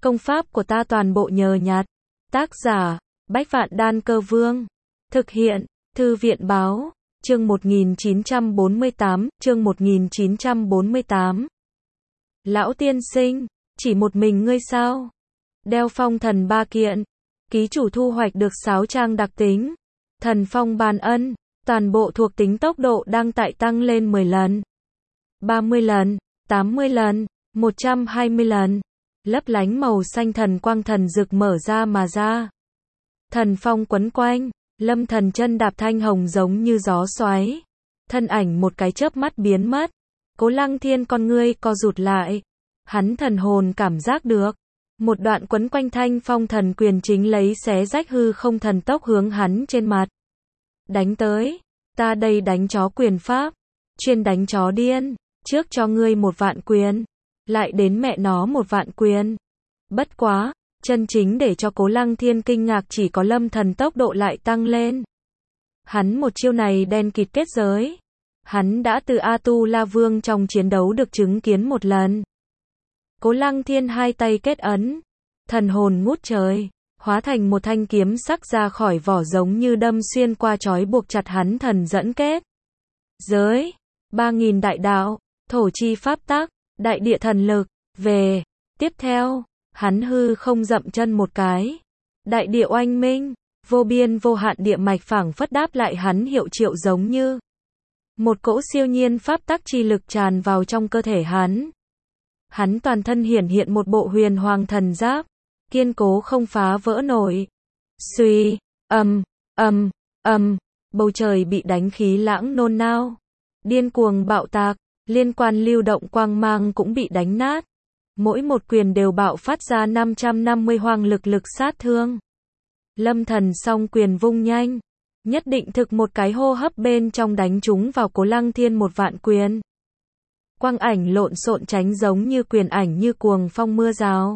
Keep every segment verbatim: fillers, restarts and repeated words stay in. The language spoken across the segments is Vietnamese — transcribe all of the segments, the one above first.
Công pháp của ta toàn bộ nhờ nhặt. Tác giả, Bách Vạn Đan Cơ Vương. Thực hiện, Thư viện báo, chương một nghìn chín trăm bốn mươi tám, chương một nghìn chín trăm bốn mươi tám. Lão tiên sinh, chỉ một mình ngươi sao? Đeo phong thần ba kiện. Ký chủ thu hoạch được sáu trang đặc tính. Thần phong ban ân, toàn bộ thuộc tính tốc độ đang tại tăng lên mười lần, ba mươi lần, tám mươi lần, một trăm hai mươi lần. Lấp lánh màu xanh thần quang thần rực mở ra mà ra. Thần phong quấn quanh, Lâm Thần chân đạp thanh hồng giống như gió xoáy. Thân ảnh một cái chớp mắt biến mất. Cố Lăng Thiên con ngươi co rụt lại. Hắn thần hồn cảm giác được. Một đoạn quấn quanh thanh phong thần quyền chính lấy xé rách hư không thần tốc hướng hắn trên mặt. Đánh tới. Ta đây đánh chó quyền pháp. Chuyên đánh chó điên. Trước cho ngươi một vạn quyền. Lại đến mẹ nó một vạn quyền. Bất quá, chân chính để cho Cố Lăng Thiên kinh ngạc chỉ có Lâm Thần tốc độ lại tăng lên. Hắn một chiêu này đen kịt kết giới. Hắn đã từ A Tu La Vương trong chiến đấu được chứng kiến một lần. Cố Lăng Thiên hai tay kết ấn. Thần hồn ngút trời. Hóa thành một thanh kiếm sắc ra khỏi vỏ giống như đâm xuyên qua trói buộc chặt hắn thần dẫn kết. Giới. Ba nghìn đại đạo. Thổ chi pháp tắc. Đại địa thần lực. Về. Tiếp theo. Hắn hư không dậm chân một cái. Đại địa oanh minh. Vô biên vô hạn địa mạch phảng phất đáp lại hắn hiệu triệu giống như. Một cỗ siêu nhiên pháp tắc chi lực tràn vào trong cơ thể hắn. Hắn toàn thân hiển hiện một bộ huyền hoàng thần giáp. Kiên cố không phá vỡ nổi. Suy. Âm. Âm. Âm. Bầu trời bị đánh khí lãng nôn nao. Điên cuồng bạo tạc. Liên quan lưu động quang mang cũng bị đánh nát. Mỗi một quyền đều bạo phát ra năm trăm năm mươi hoang lực lực sát thương. Lâm Thần song quyền vung nhanh. Nhất định thực một cái hô hấp bên trong đánh chúng vào Cố Lăng Thiên một vạn quyền. Quang ảnh lộn xộn tránh giống như quyền ảnh như cuồng phong mưa rào.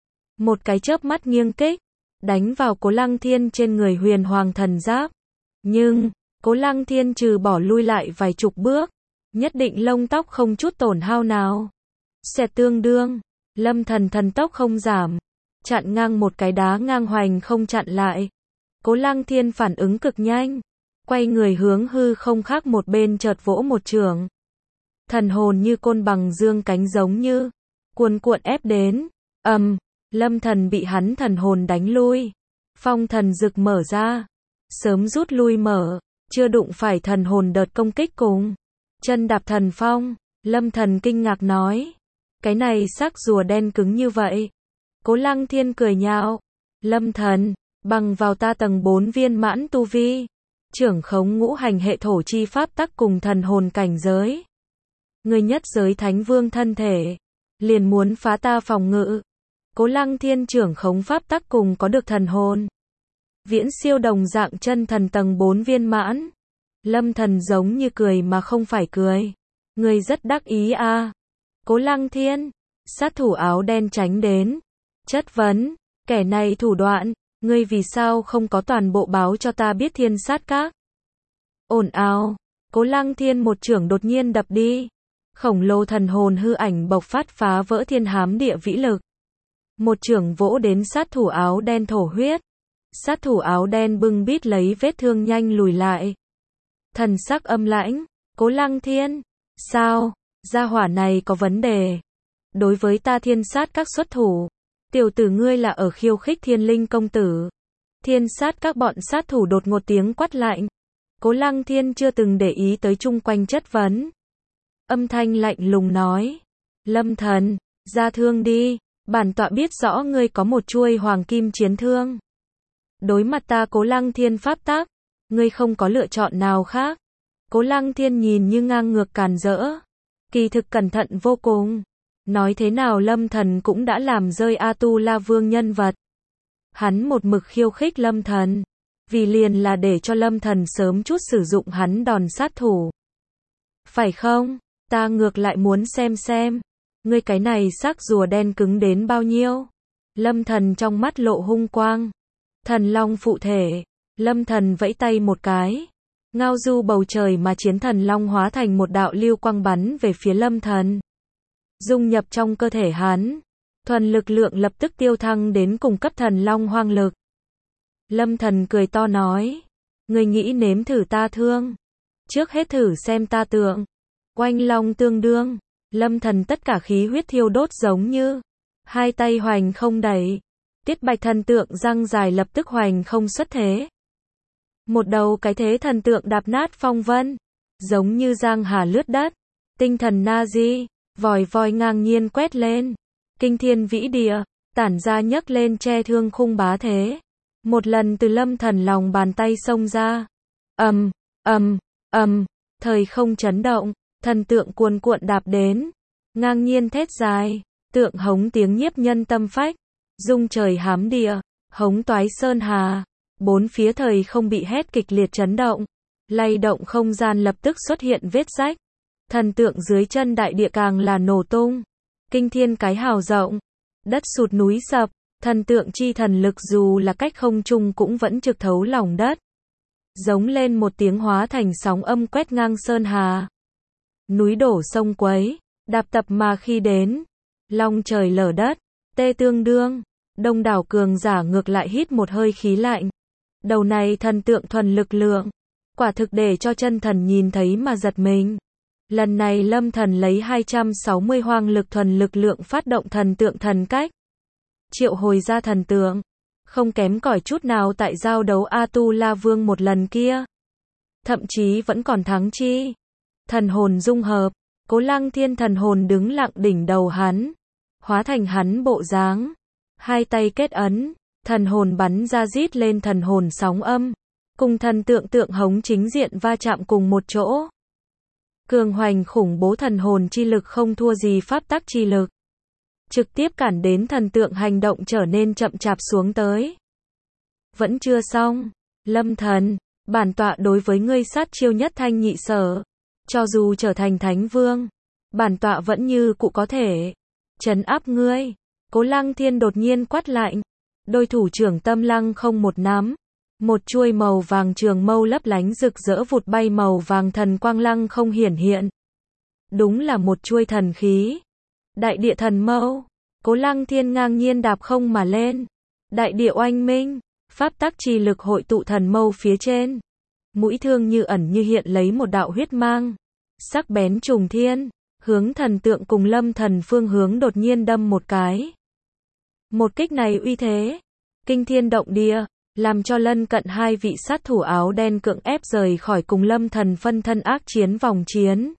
Một cái chớp mắt nghiêng kích. Đánh vào Cố Lăng Thiên trên người huyền hoàng thần giáp. Nhưng, Cố Lăng Thiên trừ bỏ lui lại vài chục bước. Nhất định lông tóc không chút tổn hao nào. Xẹt tương đương. Lâm Thần thần tốc không giảm. Chặn ngang một cái đá ngang hoành không chặn lại. Cố Lăng Thiên phản ứng cực nhanh. Quay người hướng hư không khác một bên chợt vỗ một trường. Thần hồn như côn bằng dương cánh giống như. Cuồn cuộn ép đến. Ầm. Um, Lâm Thần bị hắn thần hồn đánh lui. Phong thần rực mở ra. Sớm rút lui mở. Chưa đụng phải thần hồn đợt công kích cùng. Chân đạp thần phong. Lâm Thần kinh ngạc nói. Cái này xác rùa đen cứng như vậy. Cố Lăng Thiên cười nhạo. Lâm Thần, bằng vào ta tầng bốn viên mãn tu vi. Trưởng khống ngũ hành hệ thổ chi pháp tắc cùng thần hồn cảnh giới. Người nhất giới thánh vương thân thể. Liền muốn phá ta phòng ngự. Cố Lăng Thiên trưởng khống pháp tắc cùng có được thần hồn. Viễn siêu đồng dạng chân thần tầng bốn viên mãn. Lâm Thần giống như cười mà không phải cười. Người rất đắc ý a. À. Cố Lăng Thiên, sát thủ áo đen tránh đến. Chất vấn, kẻ này thủ đoạn, ngươi vì sao không có toàn bộ báo cho ta biết thiên sát các? Ồn ào, Cố Lăng Thiên một chưởng đột nhiên đập đi. Khổng lồ thần hồn hư ảnh bộc phát phá vỡ thiên hám địa vĩ lực. Một chưởng vỗ đến sát thủ áo đen thổ huyết. Sát thủ áo đen bưng bít lấy vết thương nhanh lùi lại. Thần sắc âm lãnh, Cố Lăng Thiên, sao, gia hỏa này có vấn đề. Đối với ta thiên sát các xuất thủ, tiểu tử ngươi là ở khiêu khích thiên linh công tử. Thiên sát các bọn sát thủ đột ngột tiếng quát lạnh. Cố Lăng Thiên chưa từng để ý tới chung quanh chất vấn. Âm thanh lạnh lùng nói. Lâm Thần, ra thương đi, bản tọa biết rõ ngươi có một chuôi hoàng kim chiến thương. Đối mặt ta Cố Lăng Thiên pháp tắc, ngươi không có lựa chọn nào khác. Cố Lăng Thiên nhìn như ngang ngược càn rỡ. Kỳ thực cẩn thận vô cùng. Nói thế nào Lâm Thần cũng đã làm rơi A Tu La Vương nhân vật. Hắn một mực khiêu khích Lâm Thần. Vì liền là để cho Lâm Thần sớm chút sử dụng hắn đòn sát thủ. Phải không? Ta ngược lại muốn xem xem. Ngươi cái này xác rùa đen cứng đến bao nhiêu? Lâm Thần trong mắt lộ hung quang. Thần long phụ thể. Lâm Thần vẫy tay một cái. Ngao du bầu trời mà chiến thần long hóa thành một đạo lưu quang bắn về phía Lâm Thần. Dung nhập trong cơ thể hắn. thuần lực lượng lập tức tiêu thăng đến cùng cấp thần long hoang lực. Lâm Thần cười to nói, ngươi nghĩ nếm thử ta thương, trước hết thử xem ta tượng. Oanh long tương đương, Lâm Thần tất cả khí huyết thiêu đốt giống như, hai tay hoành không đẩy, Tiết Bạch thần tượng răng dài lập tức hoành không xuất thế. Một đầu cái thế thần tượng đạp nát phong vân, giống như giang hà lướt đất, tinh thần na di, vòi voi ngang nhiên quét lên, kinh thiên vĩ địa, tản ra nhấc lên che thương khung bá thế. Một lần từ Lâm Thần lòng bàn tay xông ra, ầm, ầm, ầm, thời không chấn động, thần tượng cuồn cuộn đạp đến, ngang nhiên thét dài, tượng hống tiếng nhiếp nhân tâm phách, rung trời hám địa, hống toái sơn hà, bốn phía thời không bị hét kịch liệt chấn động, lay động không gian lập tức xuất hiện vết rách, thần tượng dưới chân đại địa càng là nổ tung, kinh thiên cái hào rộng, đất sụt núi sập, thần tượng chi thần lực dù là cách không trung cũng vẫn trực thấu lòng đất, giống lên một tiếng hóa thành sóng âm quét ngang sơn hà, núi đổ sông quấy, đạp tập mà khi đến, long trời lở đất, tê tương đương, đông đảo cường giả ngược lại hít một hơi khí lạnh. Đầu này thần tượng thuần lực lượng, quả thực để cho chân thần nhìn thấy mà giật mình. Lần này Lâm Thần lấy hai trăm sáu mươi hoang lực thuần lực lượng phát động thần tượng thần cách, triệu hồi ra thần tượng, không kém cỏi chút nào tại giao đấu A Tu La Vương một lần kia. Thậm chí vẫn còn thắng chi. Thần hồn dung hợp, Cố Lăng Thiên thần hồn đứng lặng đỉnh đầu hắn, hóa thành hắn bộ dáng, hai tay kết ấn, thần hồn bắn ra rít lên thần hồn sóng âm, cùng thần tượng tượng hống chính diện va chạm cùng một chỗ. Cường hoành khủng bố thần hồn chi lực không thua gì pháp tắc chi lực, trực tiếp cản đến thần tượng hành động trở nên chậm chạp xuống tới. Vẫn chưa xong, Lâm Thần, bản tọa đối với ngươi sát chiêu nhất thanh nhị sở, cho dù trở thành thánh vương, bản tọa vẫn như cũ có thể trấn áp ngươi. Cố Lăng Thiên đột nhiên quát lạnh, đôi thủ trưởng tâm lăng không một nắm, một chuôi màu vàng trường mâu lấp lánh rực rỡ vụt bay màu vàng thần quang lăng không hiển hiện. Đúng là một chuôi thần khí. Đại địa thần mâu, Cố Lăng Thiên ngang nhiên đạp không mà lên. Đại địa oanh minh, pháp tắc chi lực hội tụ thần mâu phía trên. Mũi thương như ẩn như hiện lấy một đạo huyết mang, sắc bén trùng thiên, hướng thần tượng cùng Lâm Thần phương hướng đột nhiên đâm một cái. Một kích này uy thế, kinh thiên động địa, làm cho lân cận hai vị sát thủ áo đen cưỡng ép rời khỏi cùng Lâm Thần phân thân ác chiến vòng chiến.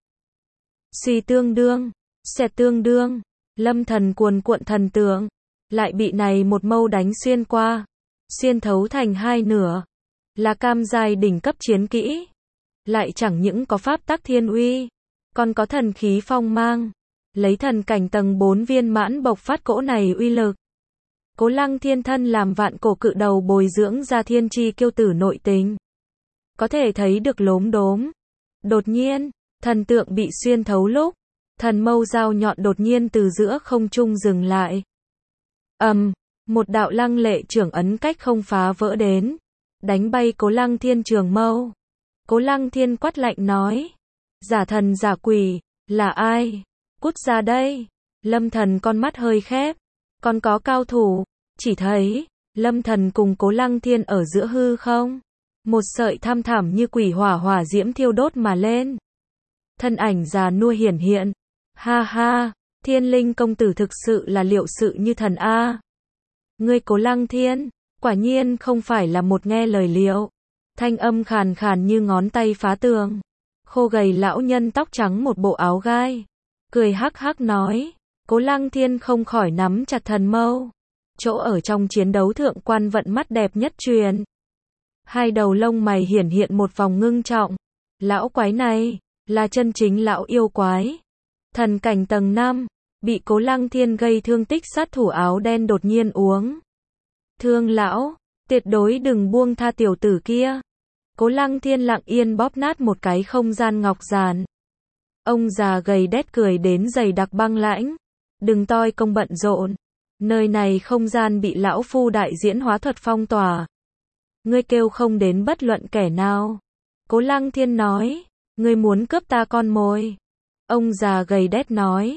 Suy tương đương, xẹt tương đương, Lâm Thần cuồn cuộn thần tượng, lại bị này một mâu đánh xuyên qua, xuyên thấu thành hai nửa, là cam giai đỉnh cấp chiến kỹ, lại chẳng những có pháp tắc thiên uy, còn có thần khí phong mang, lấy thần cảnh tầng bốn viên mãn bộc phát cỗ này uy lực. Cố Lăng Thiên thân làm vạn cổ cự đầu bồi dưỡng ra thiên chi kiêu tử nội tình, có thể thấy được lốm đốm. Đột nhiên, thần tượng bị xuyên thấu lúc, thần mâu dao nhọn đột nhiên từ giữa không trung dừng lại. Ầm, um, một đạo lăng lệ trưởng ấn cách không phá vỡ đến, đánh bay Cố Lăng Thiên trường mâu. Cố Lăng Thiên quát lạnh nói, giả thần giả quỷ, là ai? Cút ra đây. Lâm Thần con mắt hơi khép, còn có cao thủ, chỉ thấy Lâm Thần cùng Cố Lăng Thiên ở giữa hư không, một sợi thăm thẳm như quỷ hỏa hỏa diễm thiêu đốt mà lên. Thân ảnh già nua hiển hiện, ha ha, Thiên Linh công tử thực sự là liệu sự như thần a. Ngươi Cố Lăng Thiên, quả nhiên không phải là một nghe lời liệu. Thanh âm khàn khàn như ngón tay phá tường. Khô gầy lão nhân tóc trắng một bộ áo gai, cười hắc hắc nói. Cố Lăng Thiên không khỏi nắm chặt thần mâu. Chỗ ở trong chiến đấu thượng quan vận mắt đẹp nhất truyền. Hai đầu lông mày hiển hiện một vòng ngưng trọng. Lão quái này, là chân chính lão yêu quái. Thần cảnh tầng năm, bị Cố Lăng Thiên gây thương tích sát thủ áo đen đột nhiên uống. Thương lão, tuyệt đối đừng buông tha tiểu tử kia. Cố Lăng Thiên lặng yên bóp nát một cái không gian ngọc giản. Ông già gầy đét cười đến dày đặc băng lãnh. Đừng toi công bận rộn. Nơi này không gian bị lão phu đại diễn hóa thuật phong tỏa. Ngươi kêu không đến bất luận kẻ nào. Cố Lăng Thiên nói. Ngươi muốn cướp ta con mồi. Ông già gầy đét nói.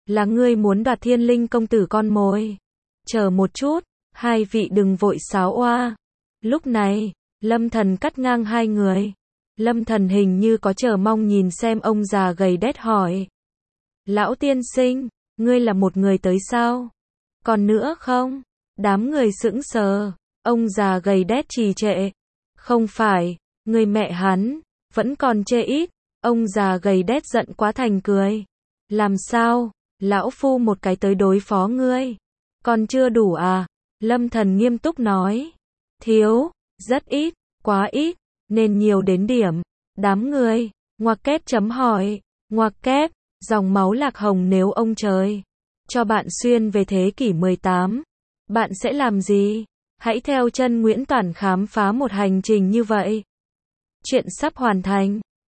Là ngươi muốn đoạt Thiên Linh công tử con mồi. Chờ một chút, hai vị đừng vội sáo oa. Lúc này, Lâm Thần cắt ngang hai người. Lâm Thần hình như có chờ mong nhìn xem ông già gầy đét hỏi. Lão tiên sinh, ngươi là một người tới sao? Còn nữa không? Đám người sững sờ, ông già gầy đét trì trệ. Không phải, người mẹ hắn, vẫn còn chê ít. Ông già gầy đét giận quá thành cười. Làm sao, lão phu một cái tới đối phó ngươi? Còn chưa đủ à? Lâm Thần nghiêm túc nói. Thiếu, rất ít, quá ít, nên nhiều đến điểm. Đám người, ngoặc kép chấm hỏi, ngoặc kép, dòng máu lạc hồng nếu ông trời cho bạn xuyên về thế kỷ mười tám, bạn sẽ làm gì? Hãy theo chân Nguyễn Toản khám phá một hành trình như vậy. Chuyện sắp hoàn thành.